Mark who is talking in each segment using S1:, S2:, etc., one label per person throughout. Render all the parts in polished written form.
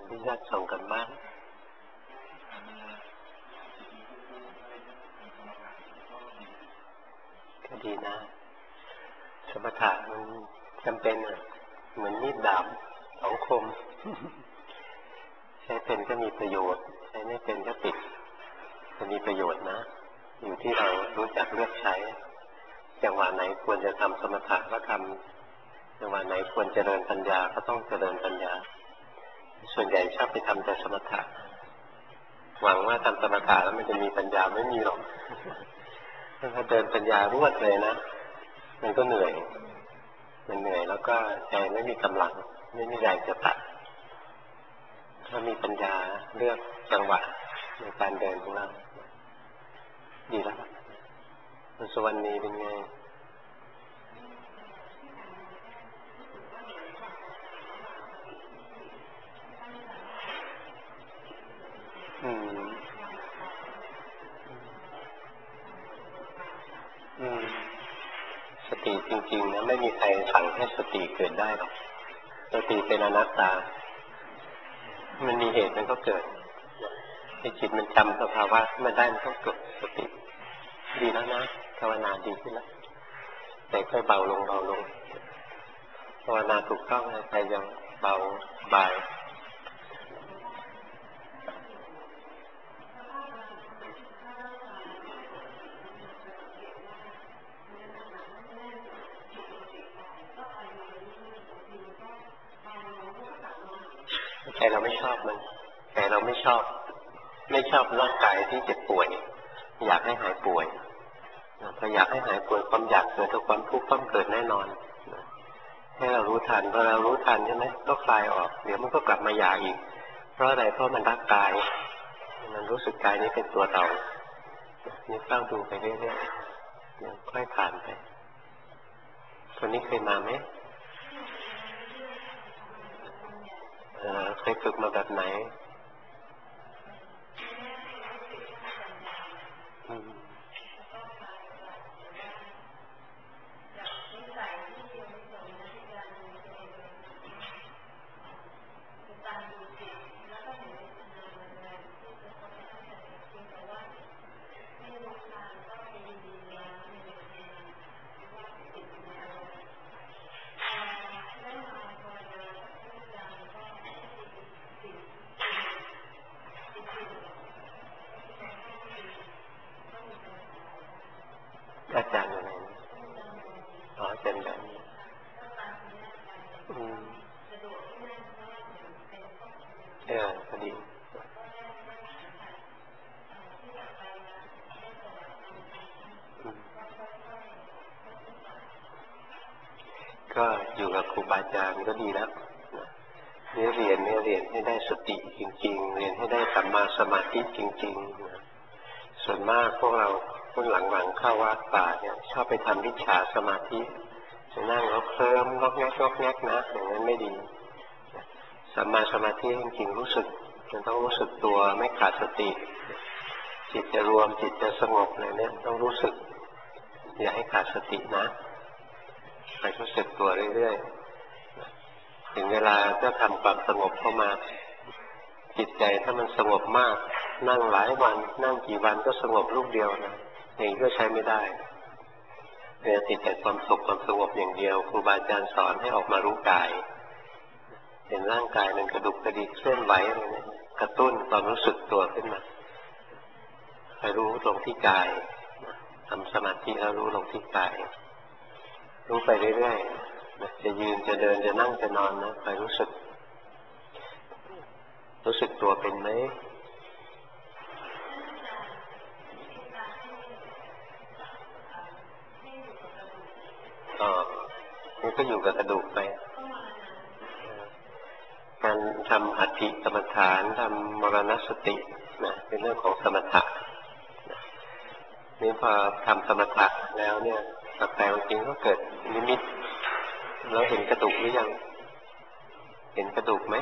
S1: ที่ญาติส่งกันบ้างก็ดีนะสมถะมันจำเป็นเหมือนมีดดาบสองคมใช้เป็นก็มีประโยชน์ใช้ไม่เป็นก็ติดจะมีประโยชน์นะอยู่ที่เรารู้จักเลือกใช้จังหวะไหนควรจะทำสมถะก็ทำจังหวะไหนควรเจริญปัญญาก็ต้องเจริญปัญญาส่วนใหญ่ชอบไปทำแต่สมถะหวังว่าทำสมถะแล้วมันจะมีปัญญาไม่มีหรอกถ้าเดินปัญญารวดเลยนะมันก็เหนื่อยแล้วก็ใจไม่มีกำลังไม่มีแรงจะตัดถ้ามีปัญญาเลือกจังหวะในการเดินของเราดีแล้วคุณสุวรรณีเป็นไงสติจริงๆนะไม่มีใครสั่งให้สติเกิดได้หรอกสติเป็นอนัตตามันมีเหตุมันก็เกิดให้จิตมันจำสภาวะมันได้มันก็เกิดสติดีแล้วนะภาวนาดีขึ้นแล้วแต่ค่อยเบาลงภาวนาถูกต้องใจยังเบาบายใจเราไม่ชอบมันใจเราไม่ชอบร่างกายที่เจ็บป่วยอยากให้หายป่วยพออยากให้หายป่วยความอยากเกิดกับความทุกข์ต้องเกิดแน่นอนให้เรารู้ทันพอเรารู้ทันใช่ไหมก็คลายออกเดี๋ยวมันก็กลับมาอยากอีกเพราะอะไรเพราะมันรักกายมันรู้สึกกายนี้เป็นตัวเรานี่เฝ้าดูไปเรื่อยๆค่อยผ่านไปคนนี้เคยมาไหมเคยฝึกมาแบบไหนอาจารย์อะไรอ๋อเป็นแบบพอดีก็อยู่กับครูบาอาจารย์ก็ดีแล้วเรียนให้ได้สติจริงๆเรียนให้ได้สัมมาสมาธิจริงๆส่วนมากพวกเราคนหลังๆเข้าวัดป่าเนี่ยชอบไปทำวิชาสมาธิจะนั่งแล้วเคลิ้มงอกแงกนะอย่างนั้นไม่ดีสัมมาสมาธิจริงๆรู้สึกมันต้องรู้สึกตัวไม่ขาดสติจิตจะรวมจิตจะสงบอะไรเนี่ยต้องรู้สึกอย่าให้ขาดสตินะไปรู้สึกตัวเรื่อยๆถึงเวลาก็ทำความสงบเข้ามาจิตใจถ้ามันสงบมากนั่งหลายวันนั่งกี่วันก็สงบรูปเดียวนะอย่างนี้ก็ใช้ไม่ได้เนี่ยติดแต่ความสุขความสงบอย่างเดียวครูบาอาจารย์สอนให้ออกมารู้กายเห็นร่างกายมันกระดุกกระดิกเคลื่อนไหวอะไรเนี่ยกระตุ้นความรู้สึกตัวขึ้นมาไปรู้ลงที่กายทำสมาธิแล้วรู้ลงที่กายรู้ไปเรื่อยๆจะยืนจะเดินจะนั่งจะนอนนะไปรู้สึกตัวเป็นไหมนี่ก็อยู่กับกระดูกไปการทำอัตถิกรรมฐานทำมรณสตินะเป็นเรื่องของสมถะนี่พอทำสมถะแล้วเนี่ยแต่จริงก็เกิดนิมิตแล้วเห็นกระดูกหรือยังเห็นกระดูกไหม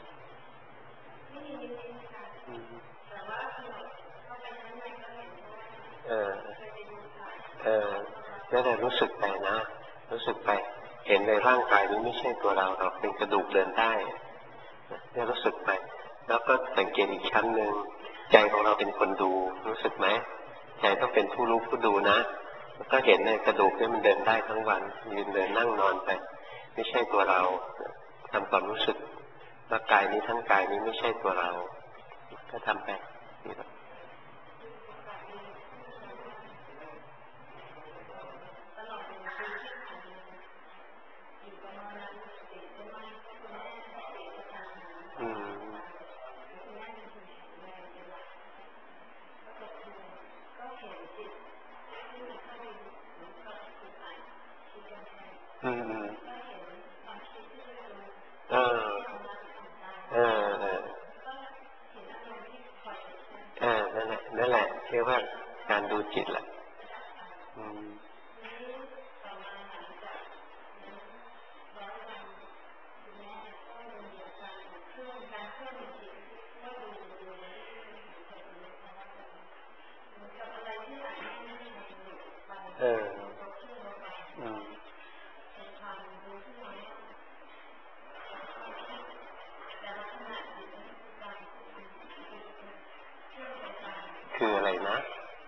S1: แล้วแต่รู้สึกไปนะรู้สึกไปเห็นในร่างกายนี้ไม่ใช่ตัวเราเป็นกระดูกเดินได้เนี่ยรู้สึกไปแล้วก็สังเกตอีกชั้นหนึ่งใจของเราเป็นคนดูรู้สึกไหมใจต้องเป็นผู้รู้ผู้ดูนะก็เห็นในกระดูกเนี่ยมันเดินได้ทั้งวันยืนเดินนั่งนอนไปไม่ใช่ตัวเราทำความรู้สึกว่ากายนี้ทั้งกายนี้ไม่ใช่ตัวเราก็ทำไปนั่นแหละเรียกว่าการดูจิตแหละคืออะไรนะ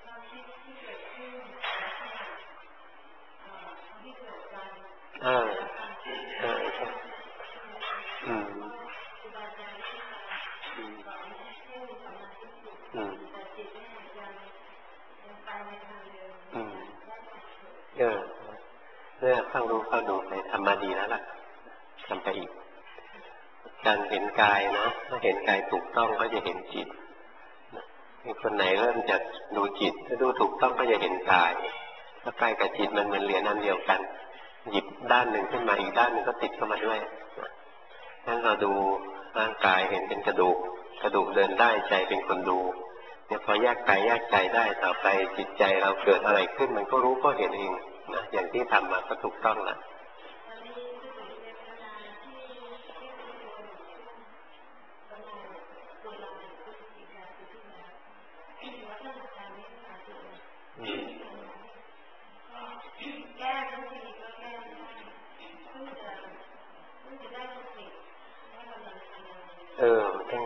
S1: เนี่ยเข้ารู้เข้าดูไปทำมาดีแล้วล่ะทำไปอีกการเห็นกายนะถ้าเห็นกายถูกต้องก็จะเห็นจิตมีคนไหนเริ่มจะดูจิตถ้าดูถูกต้องก็จะเห็นกายถ้ากายกับจิตมันเหมือนเหรียญอันเดียวกันหยิบด้านหนึ่งขึ้นมาอีกด้านหนึ่งก็ติดเข้ามาด้วยงั้นเราดูร่างกายเห็นเป็นกระดูกกระดูกเดินได้ใจเป็นคนดูเนี่ยพอแยกกายแยกใจได้ต่อไปจิตใจเราเกิดอะไรขึ้นมันก็รู้ก็เห็นเองนะอย่างที่ทำมาก็ถูกต้องละต้อง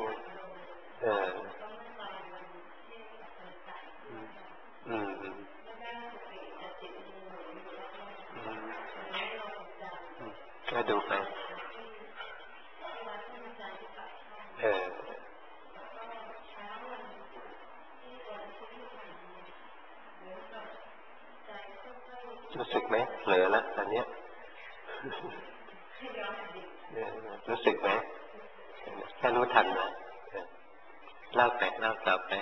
S1: ก็ดูไปรู้สึกไหมเผลอแล้วตอนนี้รู้สึกไหมถ้ารู้ทันนะเล่าไปเล่าต่อไป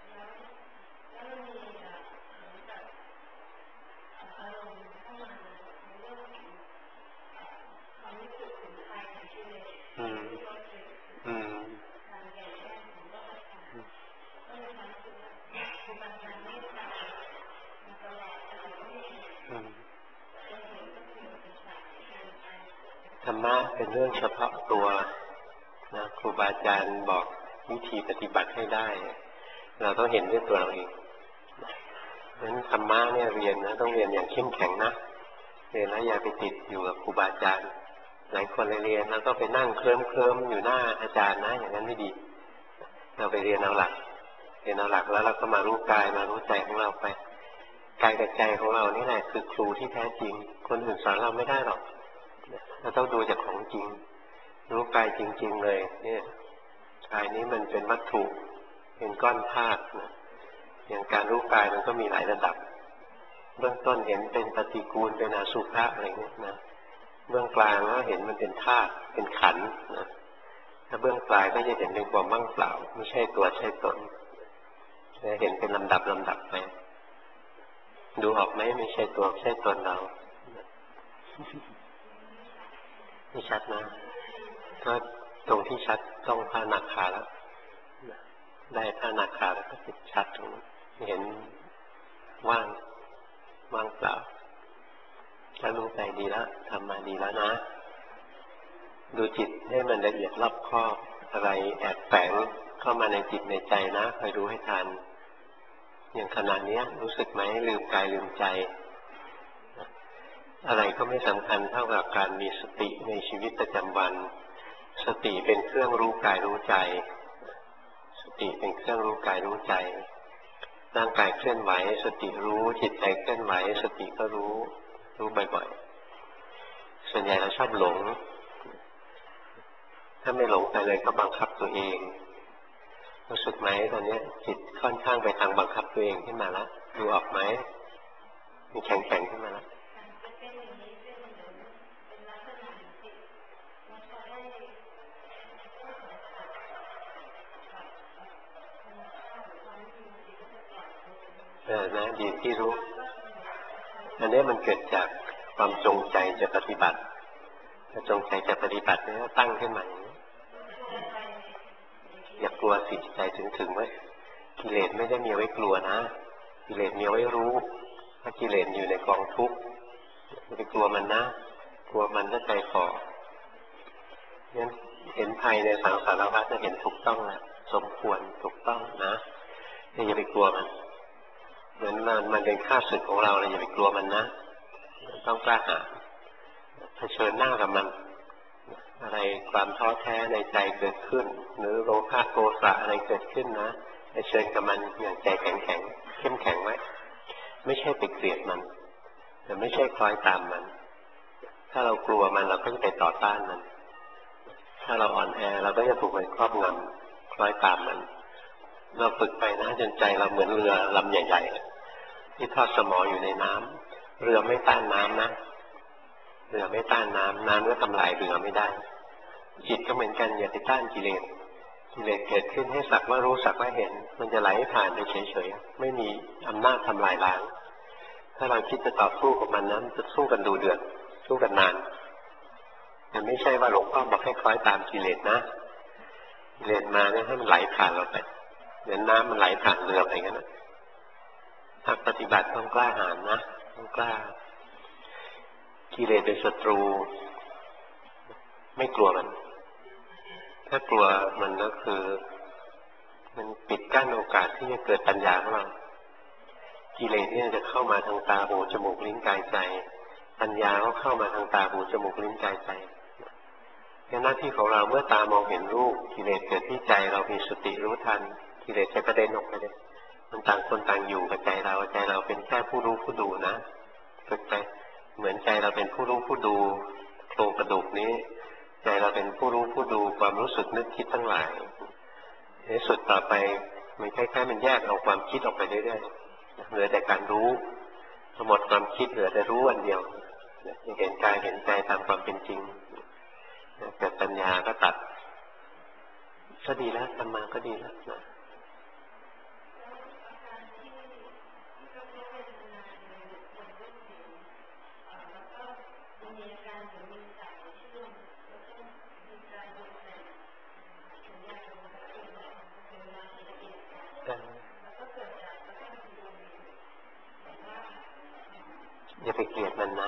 S1: ธรรมะเป็นเรื่องเฉพาะตัวนะครูบาอาจารย์บอกวิธีปฏิบัติให้ได้เราต้องเห็นด้วยตัวเราเองเพราะฉะนั้นธรรมะเนี่ยเรียนนะต้องเรียนอย่างเข้มแข็งนะเรียนแล้วอย่าไปติดอยู่กับครูบาอาจารย์หลายคนเรียนแล้วก็ไปนั่งเคลิ้มอยู่หน้าอาจารย์นะอย่างนั้นไม่ดีเราไปเรียนเอาหลักแล้วเราก็มารู้กายมารู้ใจของเราไปกายกับใจของเรานี่แหละคือครูที่แท้จริงคนอื่นสอนเราไม่ได้หรอกเราต้องดูจากของจริงรู้กายจริงๆเลยเนี่ยกายนี้มันเป็นวัตถุเป็นก้อนธาตุนะอย่างการรู้กายมันก็มีหลายระดับเบื้องต้นเห็นเป็นปฏิกูลเป็นอสุภะอะไรเงี้ยนะเบื้องกลางก็เห็นมันเป็นธาตุเป็นขันธ์นะถ้าเบื้องปลายก็จะเห็นเป็นความว่างเปล่าไม่ใช่ตัวใช่ตนเห็นเป็นลำดับไปดูออกไหมไม่ใช่ตัวใช่ตนเราไม่ชัดนะก็ตรงที่ชัดต้องพระนาคาแล้วได้พระนาคาแล้วก็ติดชัดตรงเห็นว่างเปล่าถ้ารู้ไปดีแล้วทำมาดีแล้วนะดูจิตให้มันละเอียดรอบคอบอะไรแอบแฝงเข้ามาในจิตในใจนะคอยรู้ให้ทันอย่างขณะนี้รู้สึกไหมลืมกายลืมใจอะไรก็ไม่สำคัญเท่ากับการมีสติในชีวิตประจำวันสติเป็นเครื่องรู้กายรู้ใจสติเป็นเครื่องรู้กายรู้ใจร่างกายเคลื่อนไหวสติรู้จิตใจเคลื่อนไหวสติก็รู้บ่อยๆส่วนใหญ่เราชอบหลงถ้าไม่หลงไปเลยก็บังคับตัวเองรู้สึกไหมตอนนี้จิตค่อนข้างไปทางบังคับตัวเองขึ้นมาแล้วดูออกไหมมีแข็งขึ้นมาแล้วนะดีที่รู้อันนี้มันเกิดจากความจงใจจะปฏิบัติถ้าจงใจจะปฏิบัติเนี่ยตั้งขึ้นมาอย่ากลัวสิใจถึงไว้กิเลสไม่ได้มีไว้กลัวนะกิเลสมีไว้รู้ถ้ากิเลสอยู่ในกองทุกข์อย่าไปกลัวมันนะกลัวมันก็ใจฝ่องั้นเห็นภัยในสังสารวัฏจะเห็นถูกต้องนะสมควรถูกต้องนะอย่าไปกลัวมันเหมือนมันเป็นข้าศึกของเราเลยอย่าไปกลัวมันนะต้องกล้าหาญเผชิญหน้ากับมันอะไรความท้อแท้ในใจเกิดขึ้นหรือโลภะโทสะอะไรเกิดขึ้นนะเผชิญกับมันอย่างใจแข็งเข้มแข็งไว้ไม่ใช่ไปเกลียดมันแต่ไม่ใช่คล้อยตามมันถ้าเรากลัวมันเราก็จะไปต่อต้านมันถ้าเราอ่อนแอเราก็จะถูกมันครอบงำคล้อยตามมันเราฝึกไปนะจนใจเราเหมือนเรือลำใหญ่ๆที่ทอดสมออยู่ในน้ำเรือไม่ต้านน้ำนะเรือไม่ต้านน้ำก็ทำลายเรือไม่ได้จิตก็เหมือนกันอย่าไปต้านกิเลสเกิดขึ้นให้สักว่ารู้สักว่าเห็นมันจะไหลผ่านไปเฉยๆไม่มีอำนาจทำลายล้างถ้าเราคิดจะต่อสู้กับมันนั้นจะสู้กันดูเดือดสู้กันนานแต่ไม่ใช่ว่าหลวงพ่อบอกให้คล้อยตามกิเลสนะกิเลสมาเนี่ยให้มันไหลผ่านเราไปเหมือนน้ำมันไหลผ่านเรือไปงั้นนะถ้าปฏิบัติต้องกล้าหาญนะต้องกล้ากิเลสเป็นศัตรูไม่กลัวมันถ้ากลัวมันก็คือมันปิดกั้นโอกาสที่จะเกิดปัญญาของเรากิเลสเนี่ยจะเข้ามาทางตาหูจมูกลิ้นกายใจปัญญาก็เข้ามาทางตาหูจมูกลิ้นกายใจหน้าที่ของเราเมื่อตามองเห็นรูปกิเลสเกิดที่ใจเรามีสติรู้ทันกิเลสจะกระเด็นออกไปเลยมันต่างคนต่างอยู่กับใจเราเป็นแค่ผู้รู้ผู้ดูนะฝึกไปเหมือนใจเราเป็นผู้รู้ผู้ดูโครงกระดูกนี้ใจเราเป็นผู้รู้ผู้ดูความรู้สึกนึกคิดทั้งหลายในสุดต่อไปมันคล้ายๆมันแยกเอาความคิดออกไปเรื่อยๆเหลือแต่การรู้หมดความคิดเหลือแต่รู้อันเดียวเห็นกายเห็นใจตามความเป็นจริงเกิดปัญญาก็ตัดก็ดีแล้วทำมาก็ดีแล้วนะอย่าไปเกลียดมันนะ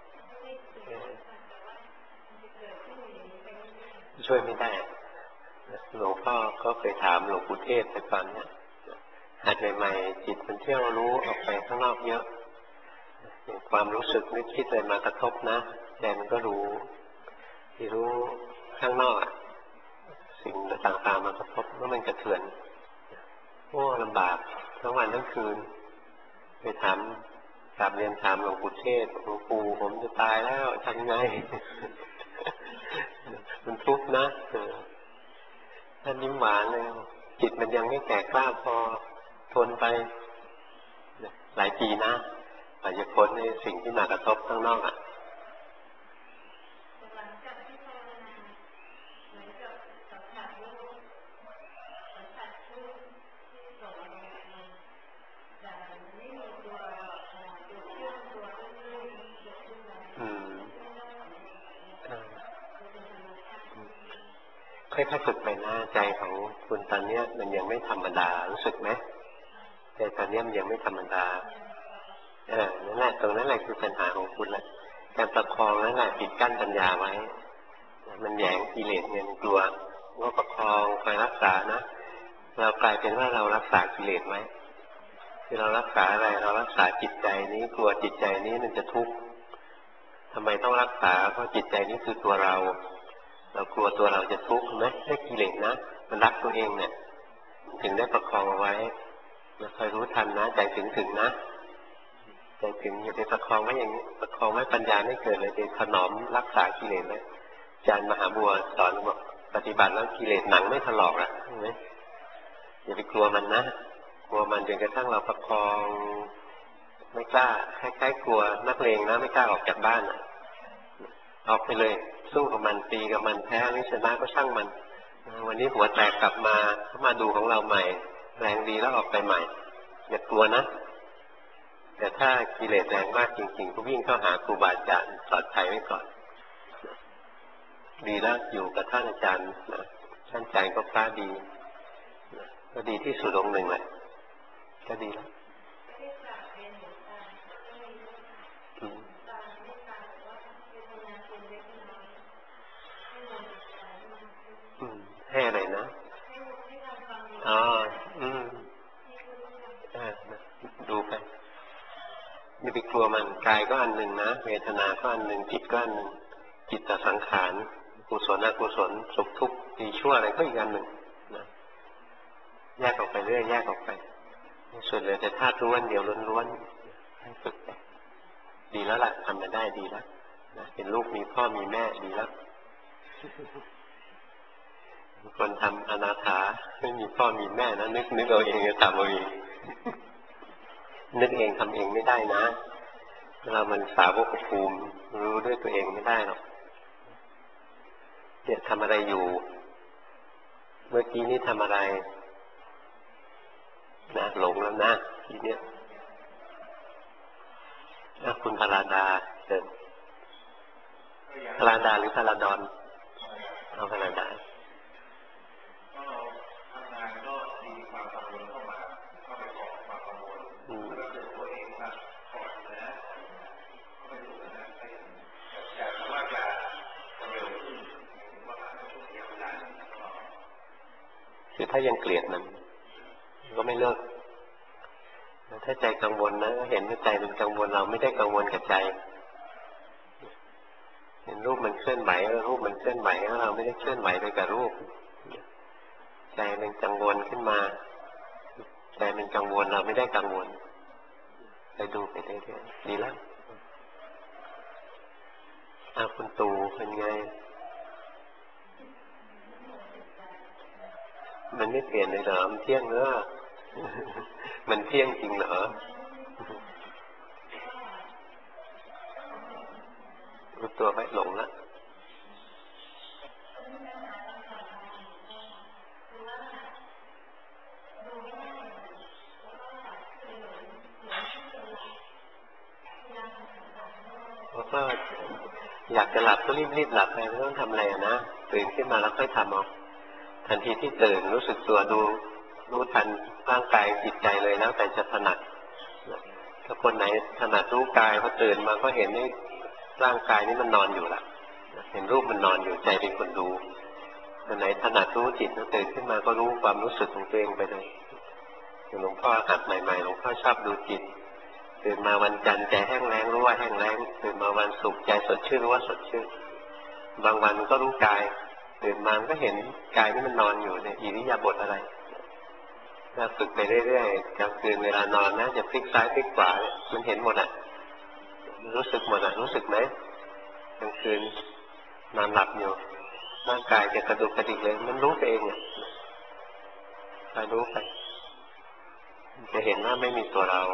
S1: ช่วยไม่ได้หลวงพ่อก็เคยถามหลวงปู่เทศแต่ก่อนเนี่ยหัดใหม่ๆจิตมันเที่ยวรู้ออกไปข้างนอกเยอะความรู้สึกนึกคิดอะไรมากระทบนะใจมันก็รู้ที่รู้ข้างนอกสิ่งต่างๆมากระทบแล้วมันกระเทือนโอ้ลำบากทั้งวันทั้งคืนไปถามกราบเรียนถามหลวงปู่เทศหลวงปู่ผมจะตายแล้วทำไงมันทุกข์นะท่านยิ้มหวานเลยจิตมันยังไม่แก่กล้าพอทนไปหลายปีนะอาจจะพ้นในสิ่งที่มากระทบข้างนอกค่อยๆฝึกไปหน้าใจของคุณตอนนี้มันยังไม่ธรรมดารู้สึกไหมใจตอนนี้มันยังไม่ธรรมดานั่นแหละตรงนั้นแหละคือปัญหาของคุณแหละการประคองนั่นแหละปิดกั้นปัญญาไว้มันแหยงกิเลสเนี่ยมันกลัวว่าประคองคอยรักษานะเรากลายเป็นว่าเรารักษากิเลสไว้ที่เรารักษาอะไรเรารักษาจิตใจนี้กลัวจิตใจนี้มันจะทุกข์ทำไมต้องรักษาเพราะจิตใจนี้คือตัวเราเรากลัวตัวเราจะทุกข์ไหมให้กิเลสนะมันรักตัวเองเนี่ยถึงได้ประคองเอาไว้แล้วคอยรู้ทันนะใจถึงนะใจถึงอย่าไปประคองไว้อย่างนี้ประคองไว้ปัญญาไม่เกิดเลยไปถนอมรักษากิเลสไว้อาจารย์มหาบัวสอนบอกปฏิบัติแล้วกิเลสหนังไม่ถลอกอ่ะใช่ไหมอย่าไปกลัวมันนะกลัวมันจนกระทั่งเราประคองไม่กล้าคล้ายๆกลัวนักเลงนะไม่กล้าออกจากบ้านอ่ะออกไปเลยสู้กับมันตีกับมันแพ้หรือชนะก็ช่างมันวันนี้หัวแตกกลับมาเขามาดูของเราใหม่แรงดีแล้วออกไปใหม่อย่ากลัวนะแต่ถ้ากิเลสแรงมากจริงๆก็วิ่งเข้าหาครูบาอาจารย์ปลอดภัยไว้ก่อนดีแล้วอยู่กับท่านอาจารย์นะท่านใจก็พระดีก็ดีที่สุดองค์หนึ่งเลยก็ดีแล้วให้อะไรนะอ๋อดูไปอย่าไปกลัวมันกายก็อันหนึ่งนะเวทนาก็อันหนึ่งจิตก็อันหนึ่งจิตตสังขารกุศลอกุศลสุขทุกข์ดีชั่วอะไรก็อีกอันหนึ่งนะแยกออกไปเรื่อยแยกออกไปส่วนเหลือแต่ธาตุรู้อันเดียวล้วนๆให้ฝึกไปดีแล้วล่ะทำมาได้ดีแล้วนะเป็นลูกมีพ่อมีแม่ดีแล้วคนทำอนาถาไม่มีพ่อมีแม่นะนึกเอาเองจะทำเอาเองนึกเองทำเองไม่ได้นะเรามันสาวกภูมิรู้ด้วยตัวเองไม่ได้หรอกเนี่ยทำอะไรอยู่เมื่อกี้นี้ทำอะไรนะหลงแล้วนะทีเนี้ยคุณพาราดาเดินพาราดาหรือพาราดอนเอาพาราดาคือถ้ายังเกลียดมันก็ไม่เลิกถ้าใจกังวลนะเห็นว่าใจมันกังวลเราไม่ได้กังวลกับใจเห็นรูปมันเคลื่อนไหวรูปมันเคลื่อนไหวแล้วเราไม่ได้เคลื่อนไหวไปกับรูปใจมันกังวลขึ้นมาใจมันกังวลเราไม่ได้กังวลไปดูไปเรื่อยๆดีแล้วคุณตูเป็นไงมันไม่เปลี่ยนเลยเหรอมันเที่ยงเนอะมันเที่ยงจริงเหรอรู้ตัวไหมหลงละแล้วก็อยากจะหลับก็รีบหลับไปไม่ต้องทำอะไรนะตื่นขึ้นมาแล้วค่อยทำเอาทันทีที่ตื่นรู้สึกตัวดูรู้ทันร่างกายจิตใจเลยแล้วแต่จะถนัดถ้าคนไหนถนัดรู้กายพอตื่นมาก็เห็นนี่ร่างกายนี้มันนอนอยู่ละเห็นรูปมันนอนอยู่ใจเป็นคนดูคนไหนถนัดรู้จิตแล้วตื่นขึ้นมาก็รู้ความรู้สึกของตัวเองไปเลยหลวงพ่อหัดใหม่ๆหลวงพ่อชอบดูจิตตื่นมาวันจันทร์ใจแห้งแล้งรู้ว่าแห้งแล้งตื่นมาวันศุกร์ใจสดชื่นรู้ว่าสดชื่นบางวันก็รู้กายตื่นมาก็เห็นกายนี่มันนอนอยู่ในอิริยาบถอะไรถ้าฝึกไปเรื่อยๆกลางคืนเวลานอนนะจะพลิกซ้ายพลิกขวามันเห็นหมดอ่ะรู้สึกหมดอ่ะรู้สึกไหมกลางคืนนอนหลับอยู่ร่างกายจะกระดุกกระดิกเลยมันรู้ไปเองอ่ะไปรู้ไปจะเห็นว่าไม่มีตัวเรา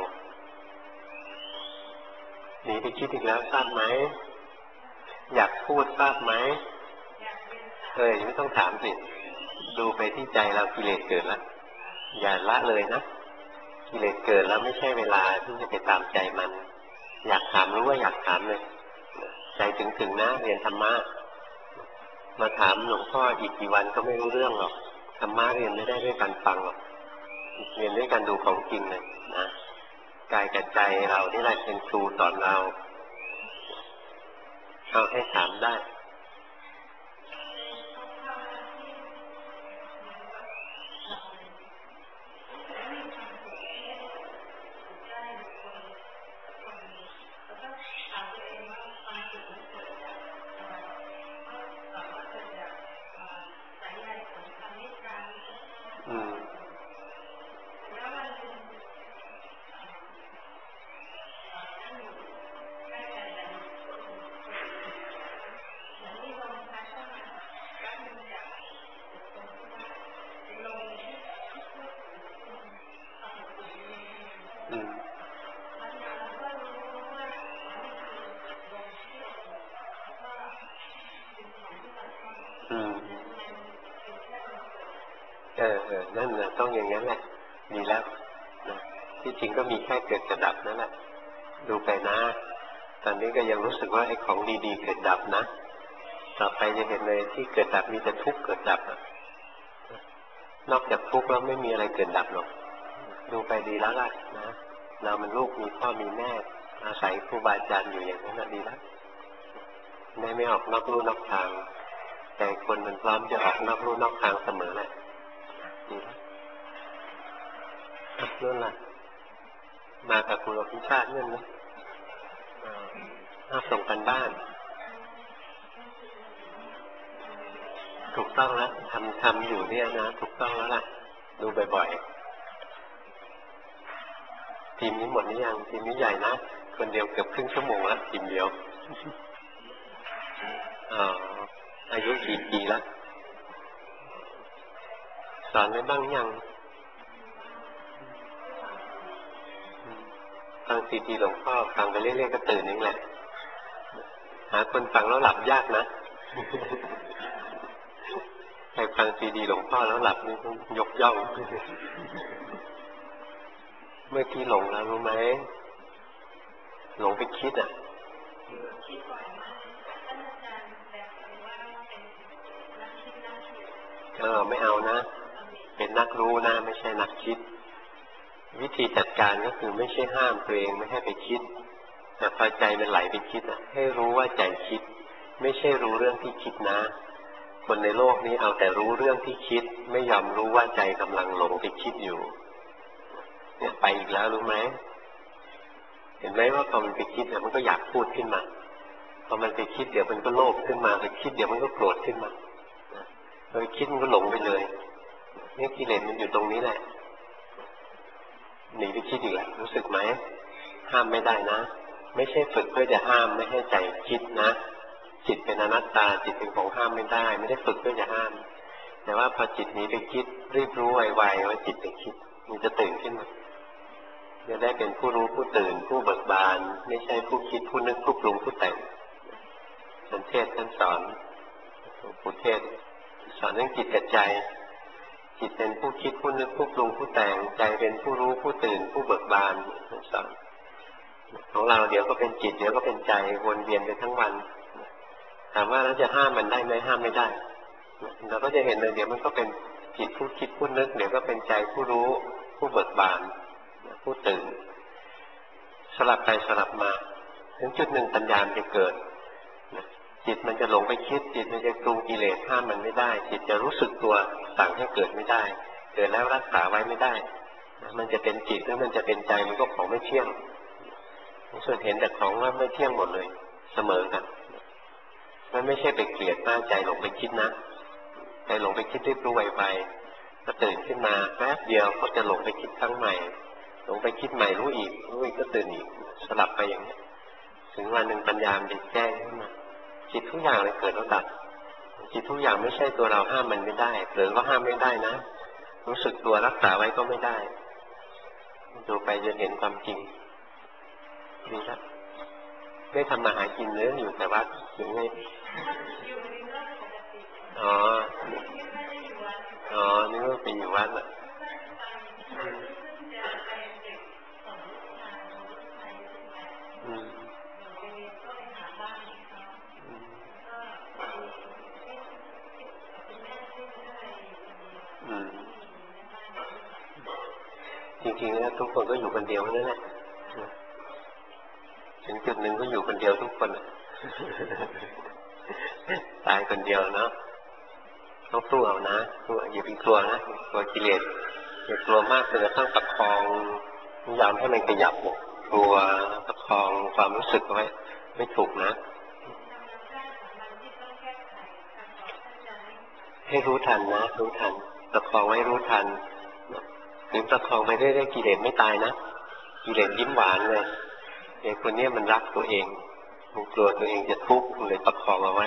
S1: หนีไปคิดอีกแล้วทราบไหมอยากพูดทราบไหมไม่ต้องถามสิดูไปที่ใจเรากิเลสเกิดแล้วอย่าละเลยนะกิเลสเกิดแล้วไม่ใช่เวลาที่จะไปตามใจมันอยากถามรู้ว่าอยากถามเลยใจถึงนะเรียนธรรมะมาถามหลวงพ่ออีกกี่วันก็ไม่รู้เรื่องหรอกธรรมะเรียนไม่ได้ด้วยการฟังหรอกเรียนด้วยการดูของจริงเลยนะกายกับใจเราที่แหละเป็นครูสอนเราเอาให้ถามได้นั่นแหละต้องอย่างนั้นแหละดีแล้วนะที่จริงก็มีแค่เกิดกับดับนั่นแหละดูไปนะตอนนี้ก็ยังรู้สึกว่าไอ้ของดีๆเกิดดับนะต่อไปจะเห็นเลยที่เกิดดับมีแต่ทุกข์เกิดดับนอกจากทุกข์แล้วไม่มีอะไรเกิดดับหรอกดูไปดีแล้วล่ะนะเรามันลูกมีพ่อมีแม่อาศัยครูบาอาจารย์อยู่อย่างนั้นน่ะดีแล้วไม่ออกนอกลู่นอกทางแต่คนมันพร้อมจะออกนอกลู่นอกทางเสมอแหละดีแล้วนั่นแหละมากับครูอภิชาตินั่นนะส่งกันบ้านถูกต้องแล้วทำอยู่เนี่ยนะถูกต้องแล้วล่ะดูบ่อยๆทีมนี้หมดหรือยังทีมนี้ใหญ่นะคนเดียวเกือบครึ่งชั่วโมงแล้วทีมเดียวอายุกี่ปีแล้วสอนได้บ้างยังฟังซีดีหลวงพ่อฟังไปเรื่อยๆก็ตื่นเองแหละหาคนฟังแล้วหลับยากนะใครฟังซีดีหลวงพ่อแล้วหลับนี่ต้องยกย่องเมื่อกี้หลงแล้วรู้ไหมหลงไปคิดไม่เอานะเป็นนักรู้นะไม่ใช่นักคิดวิธีจัดการก็คือไม่ใช่ห้ามตัวเองไม่ให้ไปคิดแต่พอใจมันไหลไปคิดให้รู้ว่าใจคิดไม่ใช่รู้เรื่องที่คิดนะคนในโลกนี้เอาแต่รู้เรื่องที่คิดไม่ยอมรู้ว่าใจกำลังหลงไปคิดอยู่เนี่ยไปอีกแล้วรู้ไหมเห็นไหมว่าพอมันไปคิดเนี่ยมันก็อยากพูดขึ้นมาพอมันไปคิดเดี๋ยวมันก็โลภขึ้นมาไปคิดเดี๋ยวมันก็โกรธขึ้นมาพอไปคิดมันก็หลงไปเลยนี่กิเลสมันอยู่ตรงนี้แหละหนีไปคิดอีกแล้วรู้สึกไหมห้ามไม่ได้นะไม่ใช่ฝึกเพื่อจะห้ามไม่ให้ใจคิดนะจิตเป็นอนัตตาจิตเป็นของห้ามไม่ได้ไม่ได้ฝึกเพื่อจะห้ามแต่ว่าพอจิตนี้ไปคิดรีบรู้ไวๆว่าจิตไปคิดมันจะตื่นขึ้นมาจะได้เป็นผู้รู้ผู้ตื่นผู้เบิกบานไม่ใช่ผู้คิดผู้นึกผู้ปรุงผู้แต่งท่านเทศท่านสอนผู้เทศสอนเรื่องจิตกับใจจิตเป็นผู้คิดผู้นึกผู้ปรุงผู้แต่งใจเป็นผู้รู้ผู้ตื่นผู้เบิกบานท่านสอนของเราเดี๋ยวก็เป็นจิตเดี๋ยวก็เป็นใจวนเวียนไปทั้งวันถามว่าแล้วจะห้ามมันได้ไหมห้ามไม่ได้เราก็จะเห็นเลยเดี๋ยวมันก็เป็นจิตผู้คิดผู้นึกเดี๋ยวก็เป็นใจผู้รู้ผู้เบิกบานผู้ตื่นสลับไปสลับมาถึงจุดหนึ่งปัญญาจะเกิดจิตมันจะหลงไปคิดจิตมันจะปรุงกิเลสห้ามมันไม่ได้จิตจะรู้สึกตัวสั่งให้เกิดไม่ได้เกิดแล้วรักษาไว้ไม่ได้มันจะเป็นจิตหรือมันจะเป็นใจมันก็ของไม่เที่ยงส่วนเห็นแต่ของว่าไม่เที่ยงหมดเลยเสมอกันมันไม่ใช่ไปเกลียดว่าใจหลงไปคิดนะใจหลงไปคิดรีบรู้ไวๆก็ตื่นขึ้นมาแป๊บเดียวก็จะหลงไปคิดครั้งใหม่หลงไปคิดใหม่รู้อีกก็ตื่นอีกสลับไปอย่างนี้ถึงวันหนึ่งปัญญาจะแจ้งขึ้นมาจิตทุกอย่างเลยเกิดแล้วดับจิตทุกอย่างไม่ใช่ตัวเราห้ามมันไม่ได้หรือก็ห้ามไม่ได้นะรู้สึกตัวรักษาไว้ก็ไม่ได้ดูไปจะเห็นความจริงนี่ครับได้ทำมาหากินเนื้ออยู่แต่วัดอยู่ไงนึกว่าไปอยู่วัดอ่ะจริงๆแล้วทุกคนก็อยู่คนเดียวนั่นแหละถึงจุดหนึ่งก็อยู่คนเดียวทุกคนตายคนเดียวเนาะต้องสู้เอานะสู้อย่าไปกลัวนะกลัวกิเลสอย่ากลัวมากจนกระทั่งประคองพยายามให้มันขยับกลัวประคองความรู้สึกไว้ไม่ถูกนะให้รู้ทันนะรู้ทันประคองไว้รู้ทันถึงประคองไปเรื่อยๆกิเลสไม่ตายนะกิเลสยิ้มหวานเลยไอ้คนนี้มันรักตัวเองมันกลัวตัวเองจะทุกข์เลยประคองเอาไว้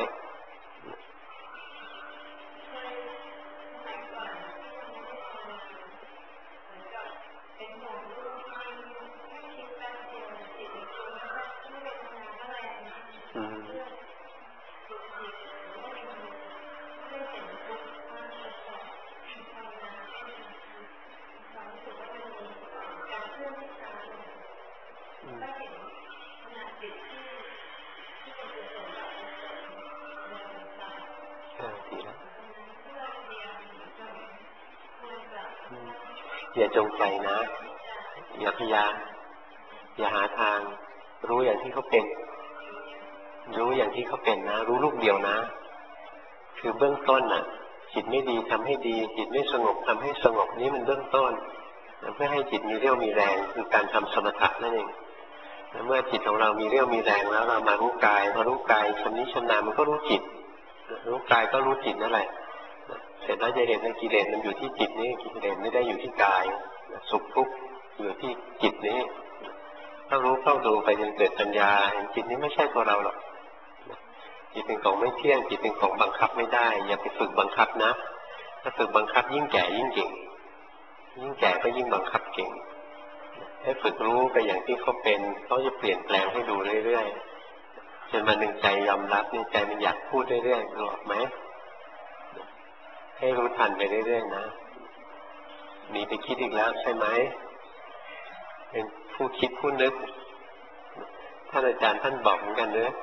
S1: อย่าจงใจนะอย่าพยายามอย่าหาทางรู้อย่างที่เขาเป็นรู้อย่างที่เขาเป็นนะรู้ลูกเดียวนะคือเบื้องต้นน่ะจิตไม่ดีทำให้ดีจิตไม่สงบทำให้สงบนี้มันเบื้องต้นเพื่อให้จิตมีเรี่ยวมีแรงคือการทำสมถะนั่นเองเมื่อจิตของเรามีเรี่ยวมีแรงแล้วเรามารู้กายพอรู้กายชำนิชำนาญมันก็รู้จิตรู้กายก็รู้จิตนั่นแหละเสร็จแล้วจะเห็นว่ากิเลสมันอยู่ที่จิตนี่กิเลสไม่ได้อยู่ที่กายสุขทุกข์อยู่ที่จิตนี้ถ้ารู้เข้าดูไปจนเกิดปัญญาเห็นจิตนี้ไม่ใช่ตัวเราหรอกจิตเป็นของไม่เที่ยงจิตเป็นของบังคับไม่ได้อย่าไปฝึกบังคับนะถ้าฝึกบังคับยิ่งแก่ยิ่งเก่งยิ่งแก่ก็ยิ่งบังคับเก่งให้ฝึกรู้ไปอย่างที่เขาเป็นเขาจะเปลี่ยนแปลงให้ดูเรื่อยๆจนวันหนึ่งใจยอมรับนี่ใจมันอยากพูดเรื่อยๆรู้ไหมให้รู้ทันไปเรื่อยๆนะหนีไปคิดอีกแล้วใช่ไหมเป็นผู้คิดผู้นึกท่านอาจารย์ท่านบอกเหมือนกันเนอะ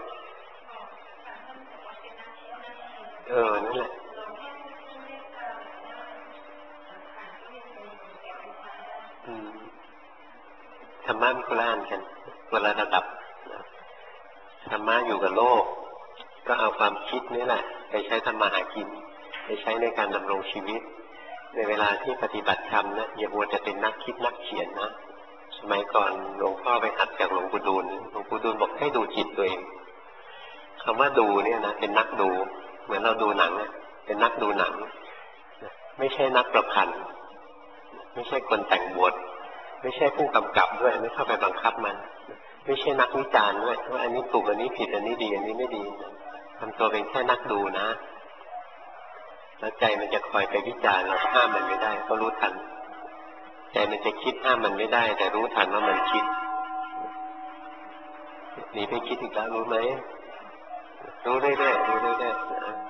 S1: นั่นแหละธรรมะมีคนละอันกันคนละระดับธรรมะอยู่กับโลกก็เอาความคิดนี่แหละไปใช้ทำมาหากินไปใช้ในการดำรงชีวิตในเวลาที่ปฏิบัติธรรมนะอย่ามัวแต่เป็นนักคิดนักเขียนนะสมัยก่อนหลวงพ่อไปหัดจากหลวงปู่ดูลหลวงปู่ดูลบอกให้ดูจิตตัวเองคำว่าดูเนี่ยนะเป็นนักดูเหมือนเราดูหนังเป็นนักดูหนังไม่ใช่นักประพันธ์ไม่ใช่คนแต่งบทไม่ใช่ผู้กำกับด้วยไม่เข้าไปบังคับมันไม่ใช่นักวิจารณ์ด้วยว่าอันนี้ถูกอันนี้ผิดอันนี้ดีอันนี้ไม่ดีทำตัวเป็นแค่นักดูนะแล้วใจมันจะคอยไปวิจารณ์เราห้ามมันไม่ได้ก็รู้ทันใจมันจะคิดห้ามมันไม่ได้แต่รู้ทันว่ามันคิดหนีไปคิดอีกแล้วรู้ไหมรู้เรื่อยๆรู้เรื่อยๆนะ